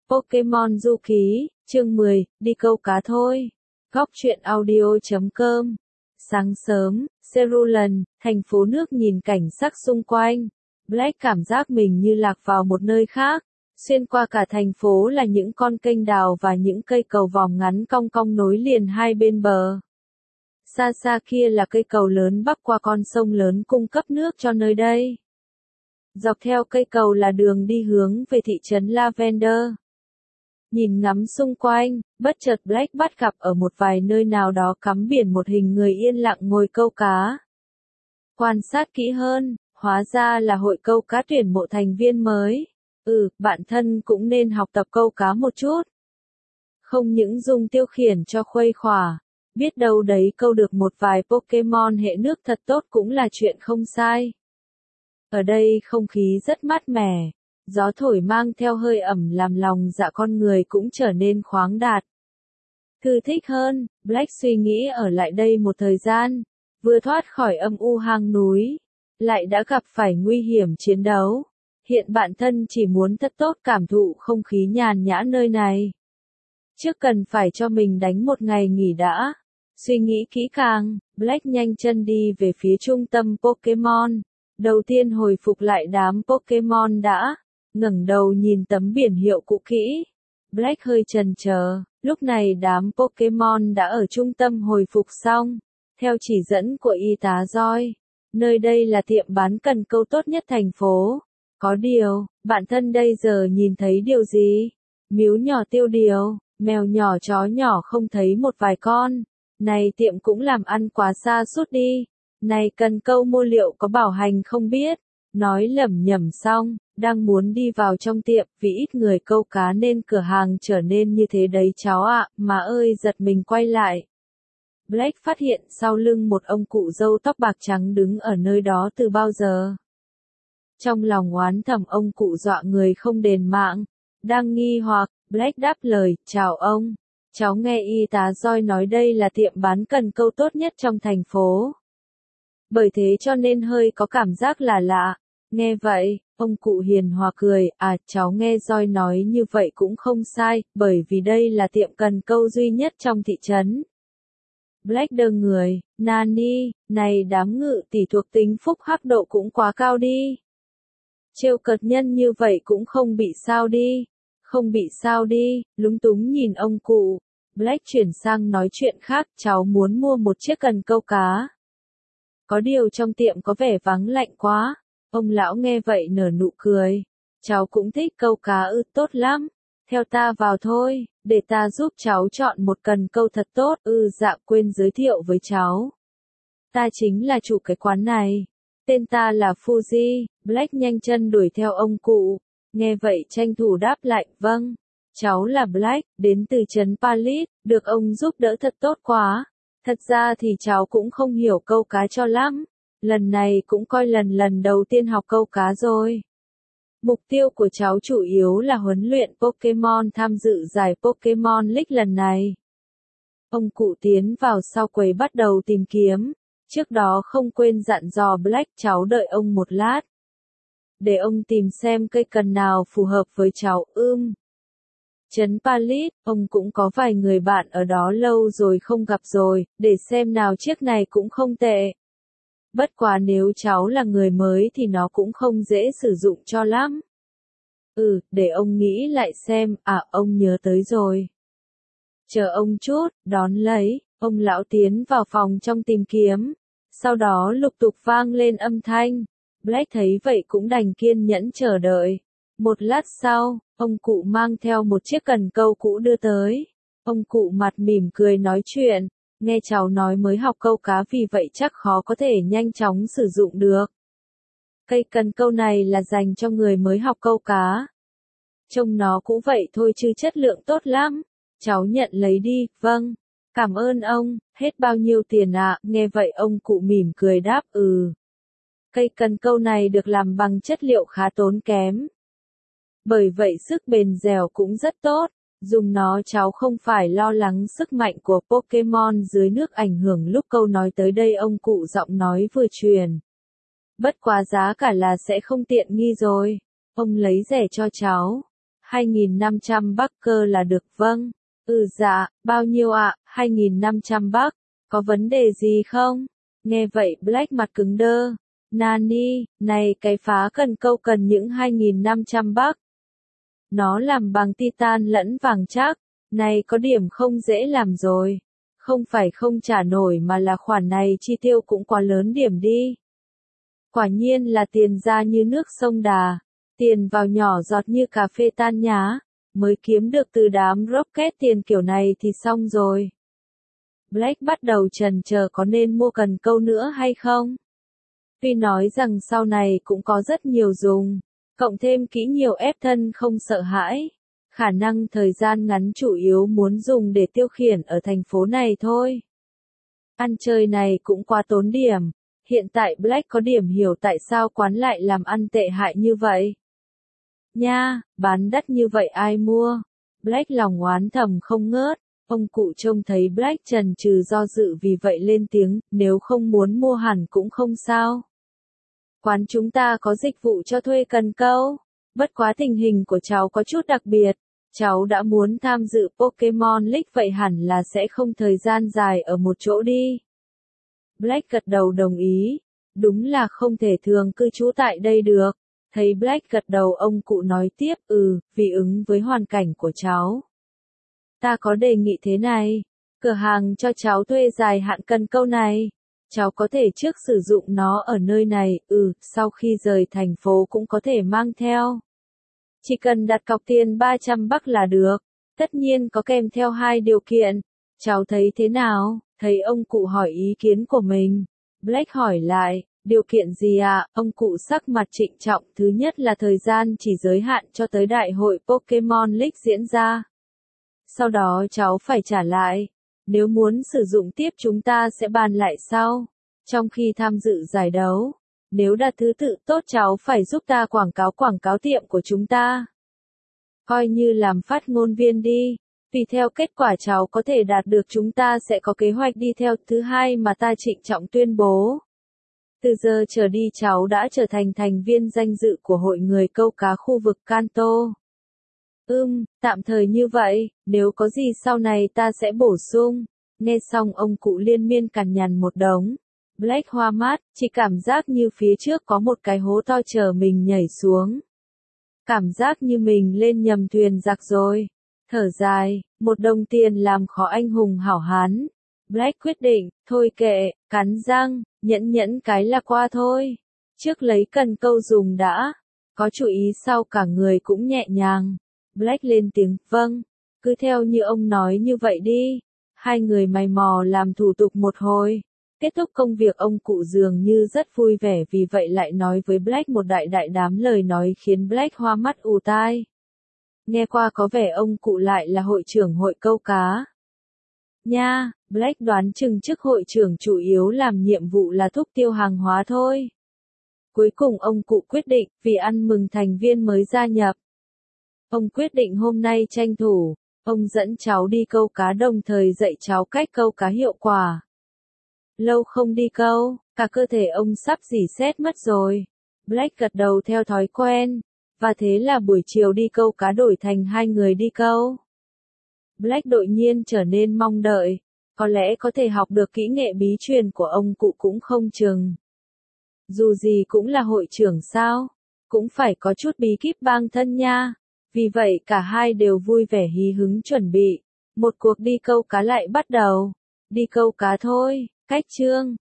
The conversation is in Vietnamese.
Pokemon Du Ký, chương 10, đi câu cá thôi. Góc truyện audio.com. Sáng sớm, Cerulean, thành phố nước nhìn cảnh sắc xung quanh. Black cảm giác mình như lạc vào một nơi khác. Xuyên qua cả thành phố là những con kênh đào và những cây cầu vòng ngắn cong cong nối liền hai bên bờ. Xa xa kia là cây cầu lớn bắc qua con sông lớn cung cấp nước cho nơi đây. Dọc theo cây cầu là đường đi hướng về thị trấn Lavender. Nhìn ngắm xung quanh, bất chợt Black bắt gặp ở một vài nơi nào đó cắm biển một hình người yên lặng ngồi câu cá. Quan sát kỹ hơn, hóa ra là hội câu cá tuyển mộ thành viên mới. Bạn thân cũng nên học tập câu cá một chút. Không những dùng tiêu khiển cho khuây khỏa, biết đâu đấy câu được một vài Pokemon hệ nước thật tốt cũng là chuyện không sai. Ở đây không khí rất mát mẻ, gió thổi mang theo hơi ẩm làm lòng dạ con người cũng trở nên khoáng đạt. Thư thích hơn, Black suy nghĩ ở lại đây một thời gian, vừa thoát khỏi âm u hang núi, lại đã gặp phải nguy hiểm chiến đấu. Hiện bản thân chỉ muốn thật tốt cảm thụ không khí nhàn nhã nơi này. Trước cần phải cho mình đánh một ngày nghỉ đã. Suy nghĩ kỹ càng, Black nhanh chân đi về phía trung tâm Pokemon. Đầu tiên hồi phục lại đám Pokemon đã. Ngẩng đầu nhìn tấm biển hiệu cũ kỹ. Black hơi chần chờ, lúc này đám Pokemon đã ở trung tâm hồi phục xong. Theo chỉ dẫn của y tá Joy, nơi đây là tiệm bán cần câu tốt nhất thành phố. Có điều, bạn thân đây giờ nhìn thấy điều gì? Miếu nhỏ tiêu điều, mèo nhỏ chó nhỏ không thấy một vài con. Này tiệm cũng làm ăn quá xa suốt đi. Này cần câu mua liệu có bảo hành không biết. Nói lẩm nhẩm xong, đang muốn đi vào trong tiệm vì ít người câu cá nên cửa hàng trở nên như thế đấy cháu ạ, mà ơi giật mình quay lại. Black phát hiện sau lưng một ông cụ râu tóc bạc trắng đứng ở nơi đó từ bao giờ. Trong lòng oán thầm ông cụ dọa người không đền mạng. Đang nghi hoặc, Black đáp lời, chào ông. Cháu nghe y tá Joy nói đây là tiệm bán cần câu tốt nhất trong thành phố. Bởi thế cho nên hơi có cảm giác là lạ. Nghe vậy, ông cụ hiền hòa cười, cháu nghe Joy nói như vậy cũng không sai, bởi vì đây là tiệm cần câu duy nhất trong thị trấn. Black đơ người, Nani, này đám ngự tỷ thuộc tính phúc hắc độ cũng quá cao đi. Trêu cợt nhân như vậy cũng không bị sao đi. Không bị sao đi, lúng túng nhìn ông cụ. Black chuyển sang nói chuyện khác, cháu muốn mua một chiếc cần câu cá. Có điều trong tiệm có vẻ vắng lạnh quá. Ông lão nghe vậy nở nụ cười. Cháu cũng thích câu cá tốt lắm. Theo ta vào thôi, để ta giúp cháu chọn một cần câu thật tốt. Dạ quên giới thiệu với cháu. Ta chính là chủ cái quán này. Tên ta là Fuji. Black nhanh chân đuổi theo ông cụ. Nghe vậy tranh thủ đáp lại, vâng. Cháu là Black, đến từ trấn Palit, được ông giúp đỡ thật tốt quá. Thật ra thì cháu cũng không hiểu câu cá cho lắm. Lần này cũng coi lần đầu tiên học câu cá rồi. Mục tiêu của cháu chủ yếu là huấn luyện Pokemon tham dự giải Pokemon League lần này. Ông cụ tiến vào sau quầy bắt đầu tìm kiếm. Trước đó không quên dặn dò Black cháu đợi ông một lát. Để ông tìm xem cây cần nào phù hợp với cháu. Trấn Palit, ông cũng có vài người bạn ở đó lâu rồi không gặp rồi, để xem nào chiếc này cũng không tệ. Bất quá nếu cháu là người mới thì nó cũng không dễ sử dụng cho lắm. Để ông nghĩ lại xem, ông nhớ tới rồi. Chờ ông chút, đón lấy, ông lão tiến vào phòng trong tìm kiếm. Sau đó lục tục vang lên âm thanh. Black thấy vậy cũng đành kiên nhẫn chờ đợi. Một lát sau, ông cụ mang theo một chiếc cần câu cũ đưa tới. Ông cụ mặt mỉm cười nói chuyện. Nghe cháu nói mới học câu cá vì vậy chắc khó có thể nhanh chóng sử dụng được. Cây cần câu này là dành cho người mới học câu cá. Trông nó cũ vậy thôi chứ chất lượng tốt lắm. Cháu nhận lấy đi, vâng. Cảm ơn ông, hết bao nhiêu tiền ạ? Nghe vậy ông cụ mỉm cười đáp Cây cần câu này được làm bằng chất liệu khá tốn kém. Bởi vậy sức bền dẻo cũng rất tốt. Dùng nó cháu không phải lo lắng sức mạnh của Pokemon dưới nước ảnh hưởng lúc câu nói tới đây ông cụ giọng nói vừa truyền. Bất quá giá cả là sẽ không tiện nghi rồi. Ông lấy rẻ cho cháu. 2.500 Bắc cơ là được vâng. Dạ, bao nhiêu ạ? 2.500 Bắc. Có vấn đề gì không? Nghe vậy Black mặt cứng đơ. Nani, này cái phá cần câu cần những 2.500 Bắc. Nó làm bằng titan lẫn vàng chắc. Này có điểm không dễ làm rồi. Không phải không trả nổi mà là khoản này chi tiêu cũng quá lớn điểm đi. Quả nhiên là tiền ra như nước sông Đà. Tiền vào nhỏ giọt như cà phê tan nhá. Mới kiếm được từ đám rocket tiền kiểu này thì xong rồi. Black bắt đầu chần chờ có nên mua cần câu nữa hay không. Tuy nói rằng sau này cũng có rất nhiều dùng. Cộng thêm kỹ nhiều ép thân không sợ hãi. Khả năng thời gian ngắn chủ yếu muốn dùng để tiêu khiển ở thành phố này thôi. Ăn chơi này cũng quá tốn điểm. Hiện tại Black có điểm hiểu tại sao quán lại làm ăn tệ hại như vậy. Nha, bán đắt như vậy ai mua? Black lòng oán thầm không ngớt. Ông cụ trông thấy Black chần chừ do dự vì vậy lên tiếng, nếu không muốn mua hẳn cũng không sao. Quán chúng ta có dịch vụ cho thuê cần câu. Bất quá tình hình của cháu có chút đặc biệt. Cháu đã muốn tham dự Pokemon League vậy hẳn là sẽ không thời gian dài ở một chỗ đi. Black gật đầu đồng ý. Đúng là không thể thường cư trú tại đây được. Thấy Black gật đầu ông cụ nói tiếp, vì ứng với hoàn cảnh của cháu. Ta có đề nghị thế này. Cửa hàng cho cháu thuê dài hạn cần câu này. Cháu có thể trước sử dụng nó ở nơi này, sau khi rời thành phố cũng có thể mang theo. Chỉ cần đặt cọc tiền 300 Bắc là được. Tất nhiên có kèm theo 2 điều kiện. Cháu thấy thế nào? Thấy ông cụ hỏi ý kiến của mình. Black hỏi lại, điều kiện gì ạ? Ông cụ sắc mặt trịnh trọng. Thứ nhất là thời gian chỉ giới hạn cho tới đại hội Pokemon League diễn ra. Sau đó cháu phải trả lại. Nếu muốn sử dụng tiếp chúng ta sẽ bàn lại sau. Trong khi tham dự giải đấu. Nếu đạt thứ tự tốt cháu phải giúp ta quảng cáo tiệm của chúng ta. Coi như làm phát ngôn viên đi. Tùy theo kết quả cháu có thể đạt được chúng ta sẽ có kế hoạch đi theo. Thứ hai mà ta trịnh trọng tuyên bố. Từ giờ trở đi cháu đã trở thành thành viên danh dự của hội người câu cá khu vực Kanto. Tạm thời như vậy, nếu có gì sau này ta sẽ bổ sung. Nghe xong ông cụ liên miên cằn nhằn một đống. Black hoa mắt, chỉ cảm giác như phía trước có một cái hố to chờ mình nhảy xuống. Cảm giác như mình lên nhầm thuyền giặc rồi. Thở dài, một đồng tiền làm khó anh hùng hảo hán. Black quyết định, thôi kệ, cắn răng, nhẫn cái là qua thôi. Trước lấy cần câu dùng đã. Có chú ý sau cả người cũng nhẹ nhàng. Black lên tiếng, vâng, cứ theo như ông nói như vậy đi. Hai người mày mò làm thủ tục một hồi. Kết thúc công việc ông cụ dường như rất vui vẻ vì vậy lại nói với Black một đại đám lời nói khiến Black hoa mắt ù tai. Nghe qua có vẻ ông cụ lại là hội trưởng hội câu cá. Nha, Black đoán chừng chức hội trưởng chủ yếu làm nhiệm vụ là thúc tiêu hàng hóa thôi. Cuối cùng ông cụ quyết định, vì ăn mừng thành viên mới gia nhập. Ông quyết định hôm nay tranh thủ, ông dẫn cháu đi câu cá đồng thời dạy cháu cách câu cá hiệu quả. Lâu không đi câu, cả cơ thể ông sắp rỉ sét mất rồi. Black gật đầu theo thói quen, và thế là buổi chiều đi câu cá đổi thành 2 người đi câu. Black đột nhiên trở nên mong đợi, có lẽ có thể học được kỹ nghệ bí truyền của ông cụ cũng không chừng. Dù gì cũng là hội trưởng sao, cũng phải có chút bí kíp bang thân nha. Vì vậy cả hai đều vui vẻ hí hứng chuẩn bị. Một cuộc đi câu cá lại bắt đầu. Đi câu cá thôi, cách chương.